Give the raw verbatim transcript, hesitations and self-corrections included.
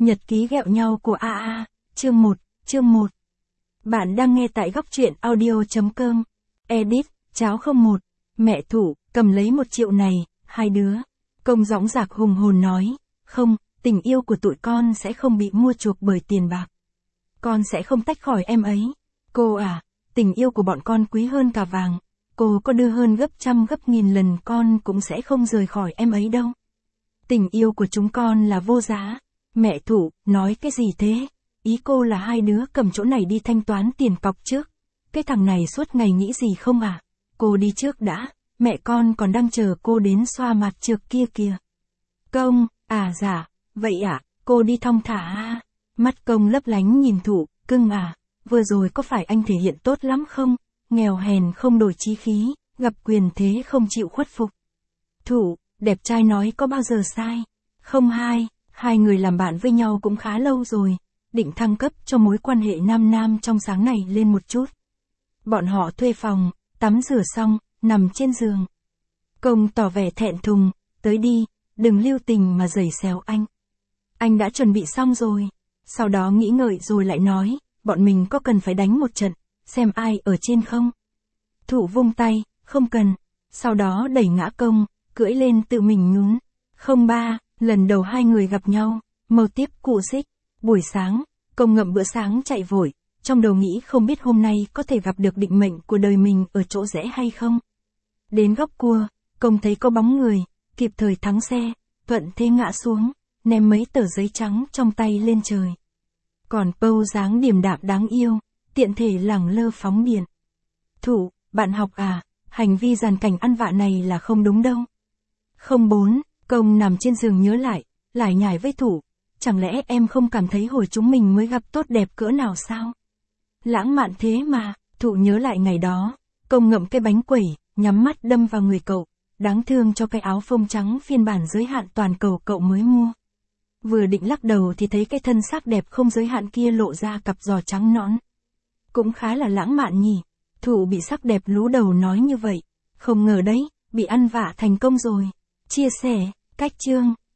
Nhật ký ghẹo nhau của a a, chương một, chương một. Bạn đang nghe tại góc truyện audio chấm com. Edit, cháo không một. Mẹ Thủ, cầm lấy một triệu này, hai đứa. Công dõng dạc hùng hồn nói, không, tình yêu của tụi con sẽ không bị mua chuộc bởi tiền bạc. Con sẽ không tách khỏi em ấy. Cô à, tình yêu của bọn con quý hơn cả vàng. Cô có đưa hơn gấp trăm gấp nghìn lần con cũng sẽ không rời khỏi em ấy đâu. Tình yêu của chúng con là vô giá. Mẹ Thủ, nói cái gì thế? Ý cô là hai đứa cầm chỗ này đi thanh toán tiền cọc trước. Cái thằng này suốt ngày nghĩ gì không à? Cô đi trước đã, mẹ con còn đang chờ cô đến xoa mặt trược kia kìa. Công, à dạ, vậy à, cô đi thong thả à? Mắt Công lấp lánh nhìn Thủ, cưng à, vừa rồi có phải anh thể hiện tốt lắm không? Nghèo hèn không đổi chí khí, gặp quyền thế không chịu khuất phục. Thủ, đẹp trai nói có bao giờ sai? Không hai, hai người làm bạn với nhau cũng khá lâu rồi, định thăng cấp cho mối quan hệ nam nam trong sáng này lên một chút. Bọn họ thuê phòng, tắm rửa xong, nằm trên giường. Công tỏ vẻ thẹn thùng, tới đi, đừng lưu tình mà giày xéo anh. Anh đã chuẩn bị xong rồi. Sau đó nghĩ ngợi rồi lại nói, bọn mình có cần phải đánh một trận, xem ai ở trên không? Thủ vung tay, không cần. Sau đó đẩy ngã Công, cưỡi lên tự mình nhún. Không ba, lần đầu hai người gặp nhau, mâu tiếp cụ xích. Buổi sáng, Công ngậm bữa sáng chạy vội, trong đầu nghĩ không biết hôm nay có thể gặp được định mệnh của đời mình ở chỗ rẽ hay không. Đến góc cua, Công thấy có bóng người, kịp thời thắng xe, thuận thế ngã xuống, ném mấy tờ giấy trắng trong tay lên trời. Còn Pâu dáng điềm đạm đáng yêu, tiện thể lẳng lơ phóng điện. Thủ, bạn học à, hành vi giàn cảnh ăn vạ này là không đúng đâu. Không bốn, Công nằm trên giường nhớ lại, lải nhải với Thủ, chẳng lẽ em không cảm thấy hồi chúng mình mới gặp tốt đẹp cỡ nào sao? Lãng mạn thế mà. Thủ nhớ lại ngày đó, Công ngậm cái bánh quẩy, nhắm mắt đâm vào người cậu, đáng thương cho cái áo phông trắng phiên bản giới hạn toàn cầu cậu mới mua. Vừa định lắc đầu thì thấy cái thân xác đẹp không giới hạn kia lộ ra cặp giò trắng nõn. Cũng khá là lãng mạn nhỉ. Thủ bị sắc đẹp lú đầu nói như vậy, không ngờ đấy, bị ăn vạ thành công rồi. Chia sẻ, cách chương.